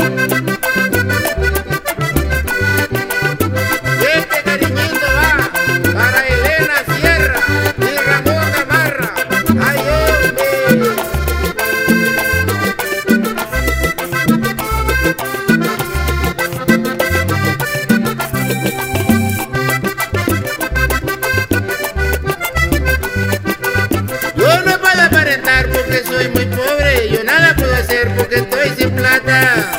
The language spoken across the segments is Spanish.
Este cariñito va para Elena Sierra y Ramón Gamarra. ¡Ay, hombre! Yo no puedo aparentar porque soy muy pobre. Yo nada puedo hacer porque estoy sin plata.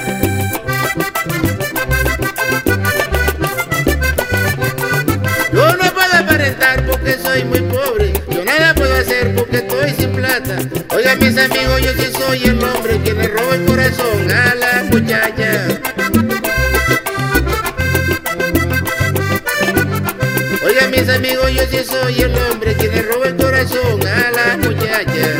Yo no puedo aparentar porque soy muy pobre. Yo nada puedo hacer porque estoy sin plata. Oigan mis amigos, yo sí soy el hombre que le roba el corazón a la muchacha. Oigan mis amigos, yo sí soy el hombre que le roba el corazón a la muchacha.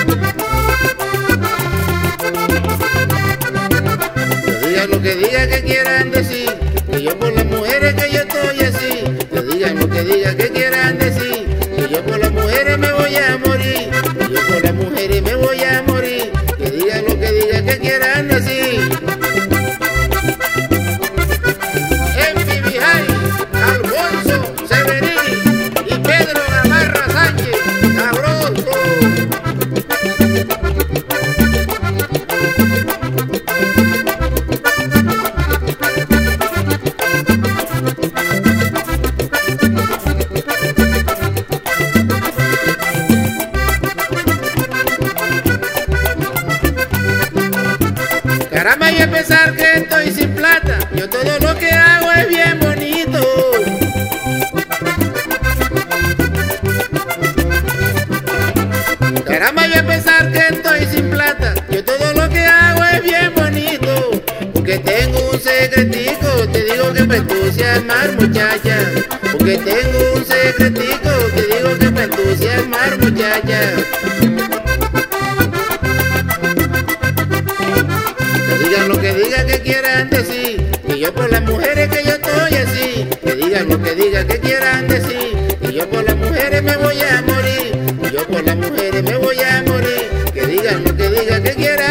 Que digan lo que digan que quieran decir, que yo por las mujeres que yo estoy así. Que digan lo que digan que quieran decir, que yo por las mujeres me voy a morir. Que yo por las mujeres me voy a morir. Que digan lo que digan que quieran decir. Envi Vijay, Alfonso Severini y Pedro Gamarra Sánchez, sabroso. Caramba, y a pesar que estoy sin plata, yo todo lo que hago es bien bonito. Caramba, y a pesar que estoy sin plata, yo todo lo que hago es bien bonito. Porque tengo un secretico, te digo que me entusiasmar, muchacha. Porque tengo un secretico, te digo que me entusiasmar, muchacha. Que digan lo que digan que quieran decir, que yo por las mujeres que yo estoy así. Que digan lo que digan que quieran decir, que yo por las mujeres me voy a morir. Que yo por las mujeres me voy a morir. Que digan lo que digan que quieran